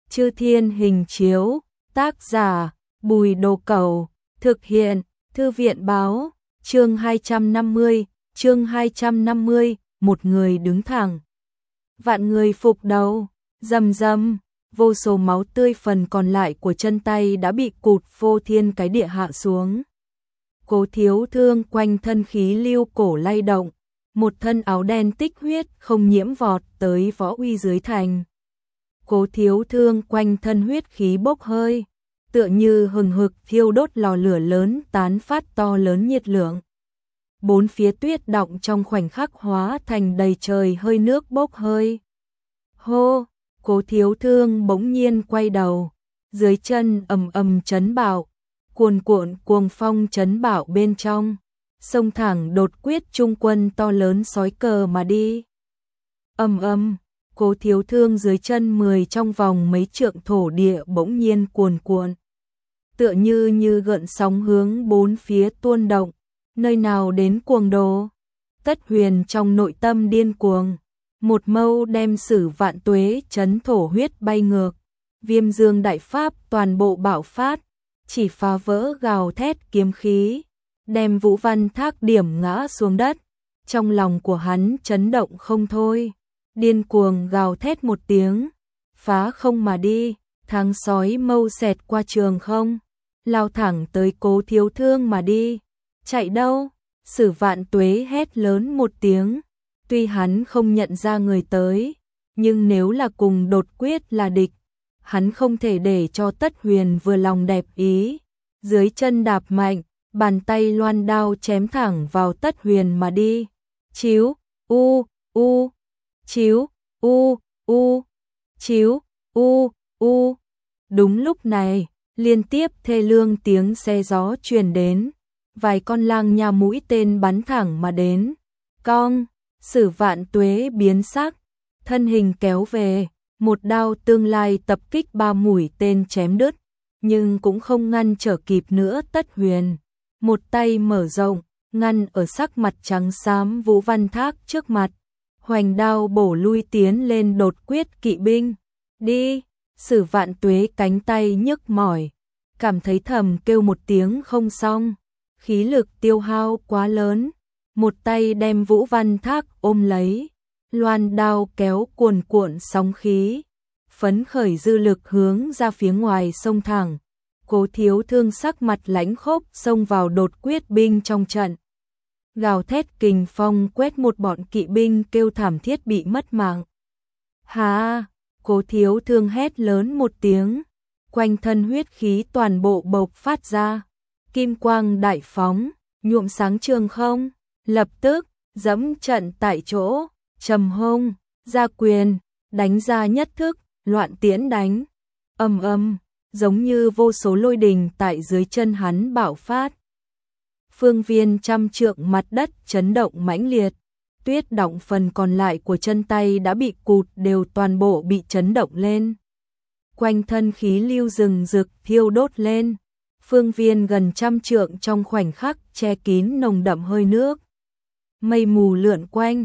Chư Thiên Hình Chiếu, tác giả, Bùi Đồ Cẩu, thực hiện, Thư viện báo, chương 250, một người đứng thẳng. Vạn người phục đầu, rầm rầm, vô số máu tươi phần còn lại của chân tay đã bị cụt phô thiên cái địa hạ xuống. Cố Thiếu Thương quanh thân khí lưu cổ lay động, một thân áo đen tích huyết không nhiễm vọt tới Võ Uy dưới thành. Cố Thiếu Thương quanh thân huyết khí bốc hơi, tựa như hừng hực thiêu đốt lò lửa lớn tán phát to lớn nhiệt lượng. Bốn phía tuyết động trong khoảnh khắc hóa thành đầy trời hơi nước bốc hơi. Hô, Cố Thiếu Thương bỗng nhiên quay đầu, dưới chân ầm ầm chấn bạo, cuồn cuộn cuồng phong chấn bạo bên trong, xông thẳng đột quyết trung quân to lớn sói cờ mà đi. Ầm ầm, Cố Thiếu Thương dưới chân 10 trong vòng mấy trượng thổ địa bỗng nhiên cuồn cuộn, tựa như gợn sóng hướng bốn phía tuôn động, nơi nào đến cuồng đồ. Tất Huyền trong nội tâm điên cuồng, một mâu đem Sử Vạn Tuế chấn thổ huyết bay ngược, Viêm Dương đại pháp toàn bộ bạo phát, chỉ phá vỡ gào thét kiếm khí, đem Vũ Văn Thác điểm ngã xuống đất. Trong lòng của hắn chấn động không thôi, điên cuồng gào thét một tiếng, phá không mà đi, tháng sói mâu xẹt qua trường không, lao thẳng tới Cố Thiếu Thương mà đi. Chạy đâu? Sử Vạn Tuế hét lớn một tiếng, tuy hắn không nhận ra người tới, nhưng nếu là cùng đột quyết là địch, hắn không thể để cho Tất Huyền vừa lòng đẹp ý. Dưới chân đạp mạnh, bàn tay loan đao chém thẳng vào Tất Huyền mà đi. Chíu, chíu, chíu, Đúng lúc này, liên tiếp thê lương tiếng xe gió truyền đến, vài con lang nha mũi tên bắn thẳng mà đến. Cong, Sử Vạn Tuế biến sắc, thân hình kéo về, một đao tương lai tập kích 3 mũi tên chém đứt, nhưng cũng không ngăn trở kịp nữa Tất Huyền. Một tay mở rộng, ngăn ở sắc mặt trắng xám Vũ Văn Thác trước mặt, hoành đao bổ lui tiến lên đột quyết kỵ binh. Đi, Sử Vạn Tuế cánh tay nhức mỏi, cảm thấy thầm kêu một tiếng không xong, khí lực tiêu hao quá lớn, một tay đem Vũ Văn Thác ôm lấy, loan đao kéo cuồn cuộn sóng khí, phấn khởi dư lực hướng ra phía ngoài sông thẳng. Cố Thiếu Thương sắc mặt lãnh khốc xông vào đột quyết binh trong trận. Gào thét kình phong quét một bọn kỵ binh kêu thảm thiết bị mất mạng. Hà! Cố Thiếu Thương hét lớn một tiếng, quanh thân huyết khí toàn bộ bộc phát ra, kim quang đại phóng, nhuộm sáng trường không, lập tức dẫm trận tại chỗ, trầm hông, ra quyền, đánh ra nhất thức, loạn tiễn đánh, ầm ầm, giống như vô số lôi đình tại dưới chân hắn bạo phát. Phương viên trăm trượng mặt đất chấn động mãnh liệt, tuyết động phần còn lại của chân tay đã bị cụt đều toàn bộ bị chấn động lên. Quanh thân khí lưu rừng rực thiêu đốt lên, phương viên gần trăm trượng trong khoảnh khắc che kín nồng đậm hơi nước. Mây mù lượn quanh,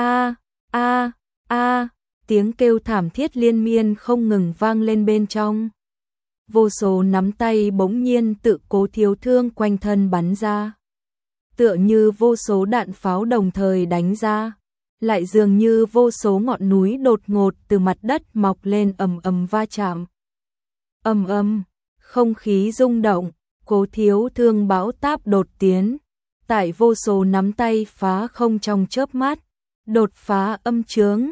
tiếng kêu thảm thiết liên miên không ngừng vang lên bên trong. Vô số nắm tay bỗng nhiên tự Cố Thiếu Thương quanh thân bắn ra, tựa như vô số đạn pháo đồng thời đánh ra, lại dường như vô số ngọn núi đột ngột từ mặt đất mọc lên ầm ầm va chạm. Ầm ầm, không khí rung động, Cố Thiếu Thương bão táp đột tiến, tại vô số nắm tay phá không trong chớp mắt, đột phá âm chướng,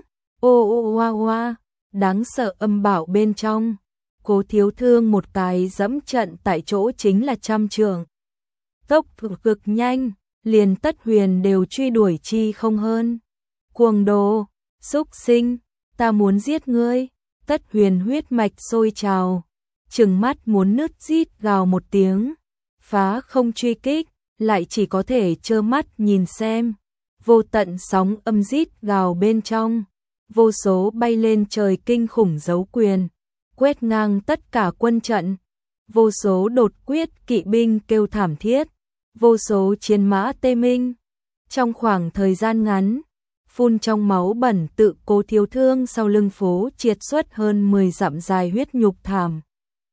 đáng sợ âm bảo bên trong. Cố Thiếu Thương một cái dẫm trận tại chỗ chính là 100 trượng. Tốc độ cực nhanh, liền Tất Huyền đều truy đuổi chi không hơn. Cuồng đồ, xúc sinh, ta muốn giết ngươi. Tất Huyền huyết mạch sôi trào, trừng mắt muốn nứt rít gào một tiếng, phá không truy kích, lại chỉ có thể trơ mắt nhìn xem. Vô tận sóng âm rít gào bên trong, vô số bay lên trời kinh khủng dấu quyền, quét ngang tất cả quân trận, vô số đột quyết kỵ binh kêu thảm thiết, vô số chiến mã tê minh. Trong khoảng thời gian ngắn, phun trong máu bẩn tự Cố Thiếu Thương sau lưng phố triệt xuất hơn 10 dặm dài huyết nhục thảm.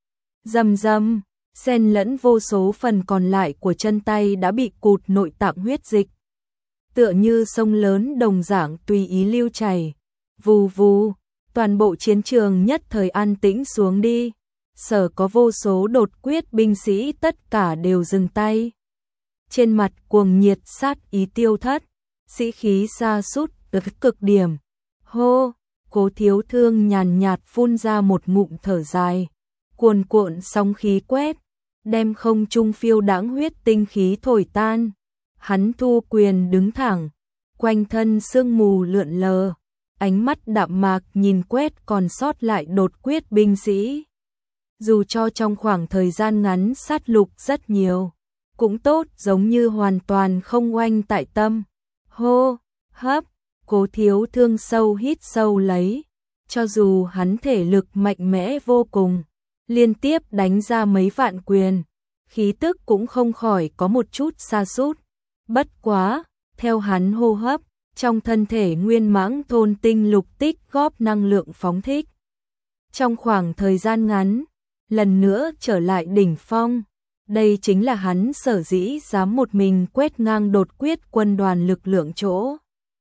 Rầm rầm, xen lẫn vô số phần còn lại của chân tay đã bị cụt nội tạng huyết dịch. Tựa như sông lớn đồng dạng tùy ý lưu chảy. Vù vù, toàn bộ chiến trường nhất thời an tĩnh xuống đi. Sở có vô số đột quyết binh sĩ tất cả đều dừng tay. Trên mặt cuồng nhiệt sát ý tiêu thất, sĩ khí sa sút tới cực điểm. Hô, Cố Thiếu Thương nhàn nhạt phun ra một ngụm thở dài. Cuồn cuộn sóng khí quét, đem không trung phiêu đãng huyết tinh khí thổi tan. Hắn thu quyền đứng thẳng, quanh thân sương mù lượn lờ, ánh mắt đạm mạc nhìn quét còn sót lại đột quyết binh sĩ. Dù cho trong khoảng thời gian ngắn sát lục rất nhiều, cũng tốt giống như hoàn toàn không oanh tại tâm. Hô, hấp, Cố Thiếu Thương sâu hít sâu lấy, cho dù hắn thể lực mạnh mẽ vô cùng, liên tiếp đánh ra mấy vạn quyền, khí tức cũng không khỏi có một chút sa sút. Bất quá, theo hắn hô hấp, trong thân thể nguyên mãng thôn tinh lục tích góp năng lượng phóng thích. Trong khoảng thời gian ngắn, lần nữa trở lại đỉnh phong. Đây chính là hắn sở dĩ dám một mình quét ngang đột quyết quân đoàn lực lượng chỗ.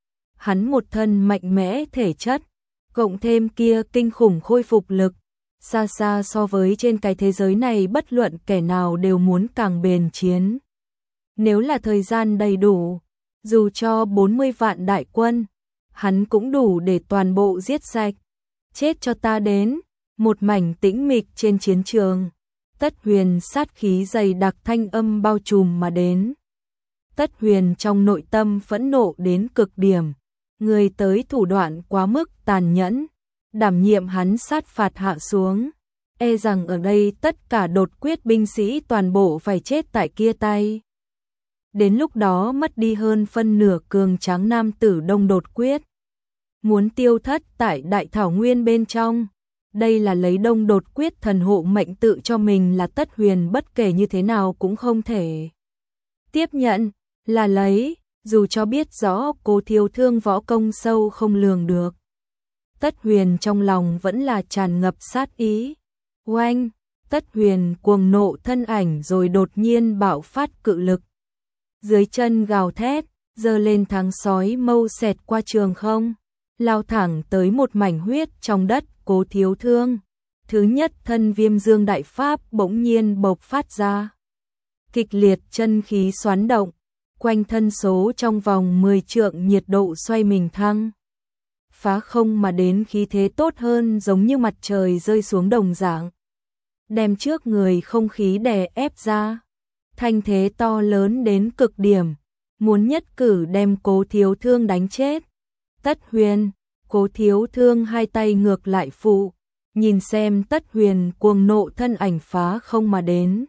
Hắn một thân mạnh mẽ thể chất, cộng thêm kia kinh khủng khôi phục lực, xa xa so với trên cái thế giới này bất luận kẻ nào đều muốn càng bền chiến. Nếu là thời gian đầy đủ, dù cho 40 vạn đại quân, hắn cũng đủ để toàn bộ giết sạch. Chết cho ta đến, một mảnh tĩnh mịch trên chiến trường. Tất Huyền sát khí dày đặc thanh âm bao trùm mà đến. Tất Huyền trong nội tâm phẫn nộ đến cực điểm. Người tới thủ đoạn quá mức tàn nhẫn, đảm nhiệm hắn sát phạt hạ xuống. E rằng ở đây tất cả đột quyết binh sĩ toàn bộ phải chết tại kia tay. Đến lúc đó mất đi hơn phân nửa cường tráng nam tử đông đột quyết. Muốn tiêu thất tại đại thảo nguyên bên trong. Đây là lấy đông đột quyết thần hộ mệnh tự cho mình là Tất Huyền bất kể như thế nào cũng không thể tiếp nhận, là lấy, dù cho biết rõ Cố Thiếu Thương võ công sâu không lường được. Tất Huyền trong lòng vẫn là tràn ngập sát ý. Oanh, Tất Huyền cuồng nộ thân ảnh rồi đột nhiên bạo phát cự lực. Dưới chân gào thét, giơ lên tháng sói mâu xẹt qua trường không, lao thẳng tới một mảnh huyết trong đất Cố Thiếu Thương. Thứ nhất thân Viêm Dương đại pháp bỗng nhiên bộc phát ra. Kịch liệt chân khí xoắn động, quanh thân số trong vòng 10 trượng nhiệt độ xoay mình thăng. Phá không mà đến khí thế tốt hơn giống như mặt trời rơi xuống đồng dạng. Đem trước người không khí đè ép ra. Thanh thế to lớn đến cực điểm, muốn nhất cử đem Cố Thiếu Thương đánh chết. Tất Huyền, Cố Thiếu Thương hai tay ngược lại phụ, nhìn xem Tất Huyền cuồng nộ thân ảnh phá không mà đến.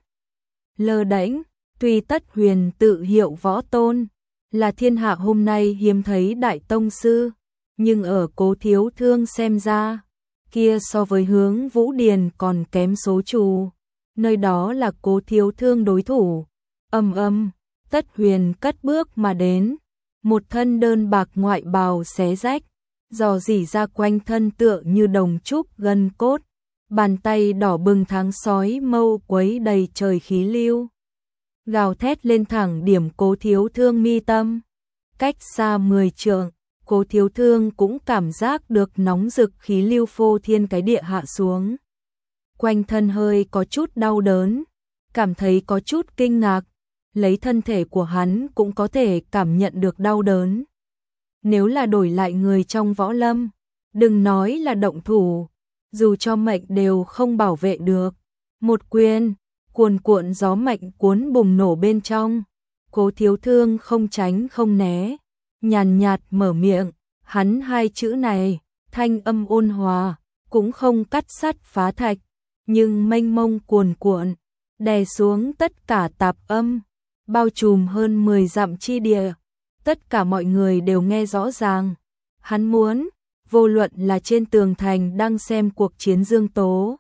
Lơ đễnh, tuy Tất Huyền tự hiệu võ tôn, là thiên hạ hôm nay hiếm thấy đại tông sư, nhưng ở Cố Thiếu Thương xem ra, kia so với Hướng Vũ Điền còn kém số trù. Nơi đó là Cố Thiếu Thương đối thủ. Ầm ầm, Tất Huyền cất bước mà đến, một thân đơn bạc ngoại bào xé rách, rò rỉ ra quanh thân tựa như đồng trúc gân cốt, bàn tay đỏ bừng tháng sói mâu quấy đầy trời khí lưu. Gào thét lên thẳng điểm Cố Thiếu Thương mi tâm. Cách xa 10 trượng, Cố Thiếu Thương cũng cảm giác được nóng rực khí lưu phô thiên cái địa hạ xuống. Quanh thân hơi có chút đau đớn, cảm thấy có chút kinh ngạc, lấy thân thể của hắn cũng có thể cảm nhận được đau đớn. Nếu là đổi lại người trong võ lâm, đừng nói là động thủ, dù cho mệnh đều không bảo vệ được. Một quyền, cuồn cuộn gió mạnh cuốn bùng nổ bên trong. Cố Thiếu Thương không tránh không né, nhàn nhạt mở miệng, hắn hai chữ này, thanh âm ôn hòa, cũng không cắt sắt phá thạch, nhưng mênh mông cuồn cuộn, đè xuống tất cả tạp âm, bao trùm hơn 10 dặm chi địa. Tất cả mọi người đều nghe rõ ràng. Hắn muốn, vô luận là trên tường thành đang xem cuộc chiến Dương Tố,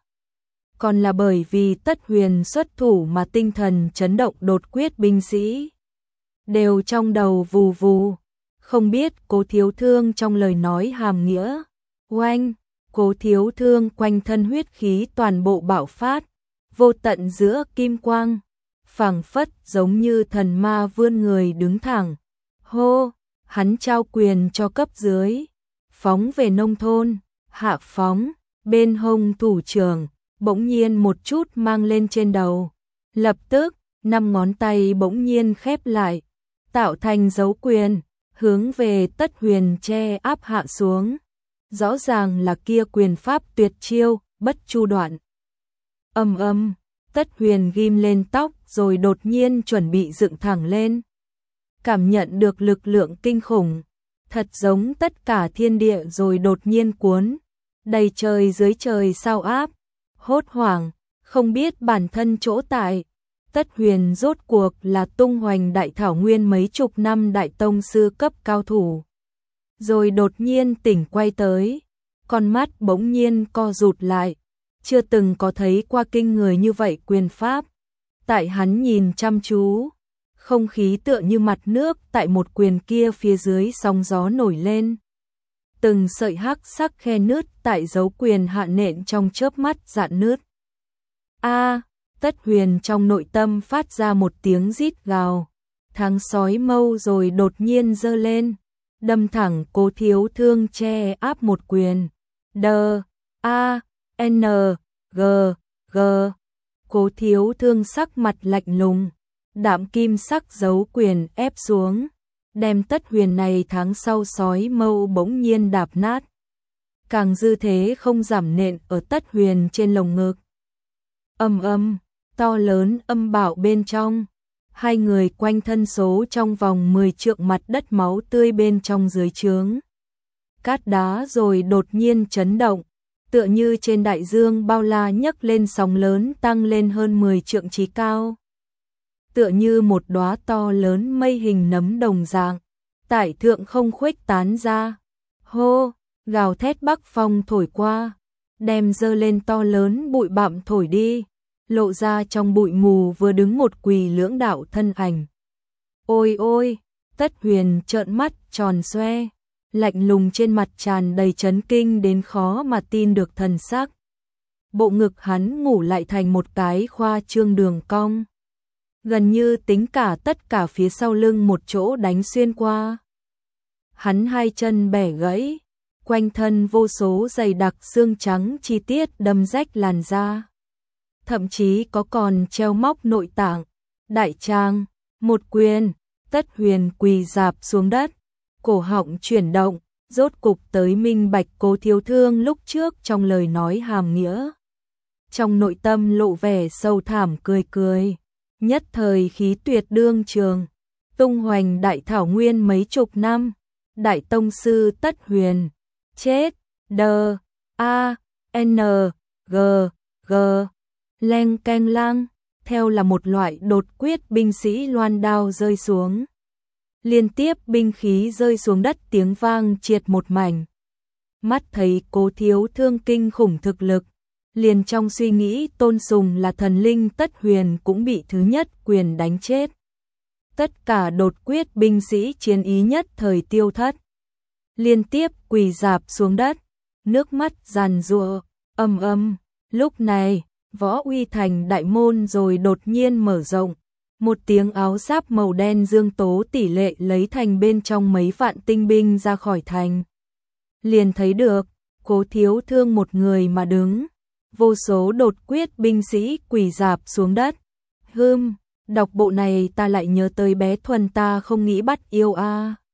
còn là bởi vì Tất Huyền xuất thủ mà tinh thần chấn động đột quyết binh sĩ, đều trong đầu vù vù, không biết Cố Thiếu Thương trong lời nói hàm nghĩa. Oanh, Cố Thiếu Thương quanh thân huyết khí toàn bộ bạo phát, vô tận giữa kim quang, phảng phất giống như thần ma vươn người đứng thẳng. Hô, hắn trao quyền cho cấp dưới, phóng về nông thôn, hạ phóng, bên hông thủ trưởng, bỗng nhiên một chút mang lên trên đầu. Lập tức, 5 ngón tay bỗng nhiên khép lại, tạo thành dấu quyền, hướng về Tất Huyền che áp hạ xuống. Rõ ràng là kia quyền pháp tuyệt chiêu, bất chu đoạn. Tất Huyền ghim lên tóc rồi đột nhiên chuẩn bị dựng thẳng lên. Cảm nhận được lực lượng kinh khủng, thật giống tất cả thiên địa rồi đột nhiên cuốn, đầy trời dưới trời sao áp, hốt hoảng, không biết bản thân chỗ tại. Tất Huyền rốt cuộc là tung hoành đại thảo nguyên mấy chục năm đại tông sư cấp cao thủ. Rồi đột nhiên tỉnh quay tới, con mắt bỗng nhiên co rụt lại, chưa từng có thấy qua kinh người như vậy quyền pháp. Tại hắn nhìn chăm chú, không khí tựa như mặt nước tại một quyền kia phía dưới sóng gió nổi lên. Từng sợi hắc sắc khe nứt tại dấu quyền hạ nện trong chớp mắt rạn nứt. A, Tất Huyền trong nội tâm phát ra một tiếng rít gào, tháng sói mâu rồi đột nhiên giơ lên, đâm thẳng Cố Thiếu Thương che áp một quyền. D-A-N-G-G. Cố Thiếu Thương sắc mặt lạnh lùng, đạm kim sắc dấu quyền ép xuống, đem Tất Huyền này tháng sau sói mâu bỗng nhiên đạp nát. Càng dư thế không giảm nện ở Tất Huyền trên lồng ngực. To lớn âm bạo bên trong, hai người quanh thân số trong vòng 10 trượng mặt đất máu tươi bên trong dưới trướng. Cát đá rồi đột nhiên chấn động, tựa như trên đại dương bao la nhấc lên sóng lớn tăng lên hơn 10 trượng trí cao. Tựa như một đóa to lớn mây hình nấm đồng dạng, tại thượng không khuếch tán ra. Hô, gào thét bắc phong thổi qua, đem dơ lên to lớn bụi bặm thổi đi, lộ ra trong bụi mù vừa đứng một quỳ lưỡng đạo thân ảnh. Ôi ôi, Tất Huyền trợn mắt tròn xoe, lạnh lùng trên mặt tràn đầy chấn kinh đến khó mà tin được thần sắc. Bộ ngực hắn ngủ lại thành một cái khoa trương đường cong, gần như tính cả tất cả phía sau lưng một chỗ đánh xuyên qua. Hắn hai chân bẻ gãy, quanh thân vô số dày đặc xương trắng chi tiết đâm rách làn da. Thậm chí có còn treo móc nội tạng, đại tràng, một quyền, Tất Huyền quỳ rạp xuống đất, cổ họng chuyển động, rốt cục tới minh bạch Cố Thiếu Thương lúc trước trong lời nói hàm nghĩa. Trong nội tâm lộ vẻ sâu thẳm cười cười, nhất thời khí tuyệt đương trường, tung hoành đại thảo nguyên mấy chục năm, đại tông sư Tất Huyền, chết, D-A-N-G-G. Leng keng lang, theo là một loại đột quyết binh sĩ loan đao rơi xuống. Liên tiếp binh khí rơi xuống đất tiếng vang triệt một mảnh. Mắt thấy Cố Thiếu Thương kinh khủng thực lực, liền trong suy nghĩ tôn sùng là thần linh Tất Huyền cũng bị thứ nhất quyền đánh chết. Tất cả đột quyết binh sĩ chiến ý nhất thời tiêu thất, liên tiếp quỳ rạp xuống đất, nước mắt giàn giụa. Lúc này Võ Uy Thành đại môn rồi đột nhiên mở rộng, một tiếng áo giáp màu đen dương tố tỷ lệ lấy thành bên trong mấy vạn tinh binh ra khỏi thành. Liền thấy được Cố Thiếu Thương một người mà đứng, vô số đột quyết binh sĩ quỳ rạp xuống đất. Đọc bộ này ta lại nhớ tới bé Thuần ta không nghĩ bắt yêu a.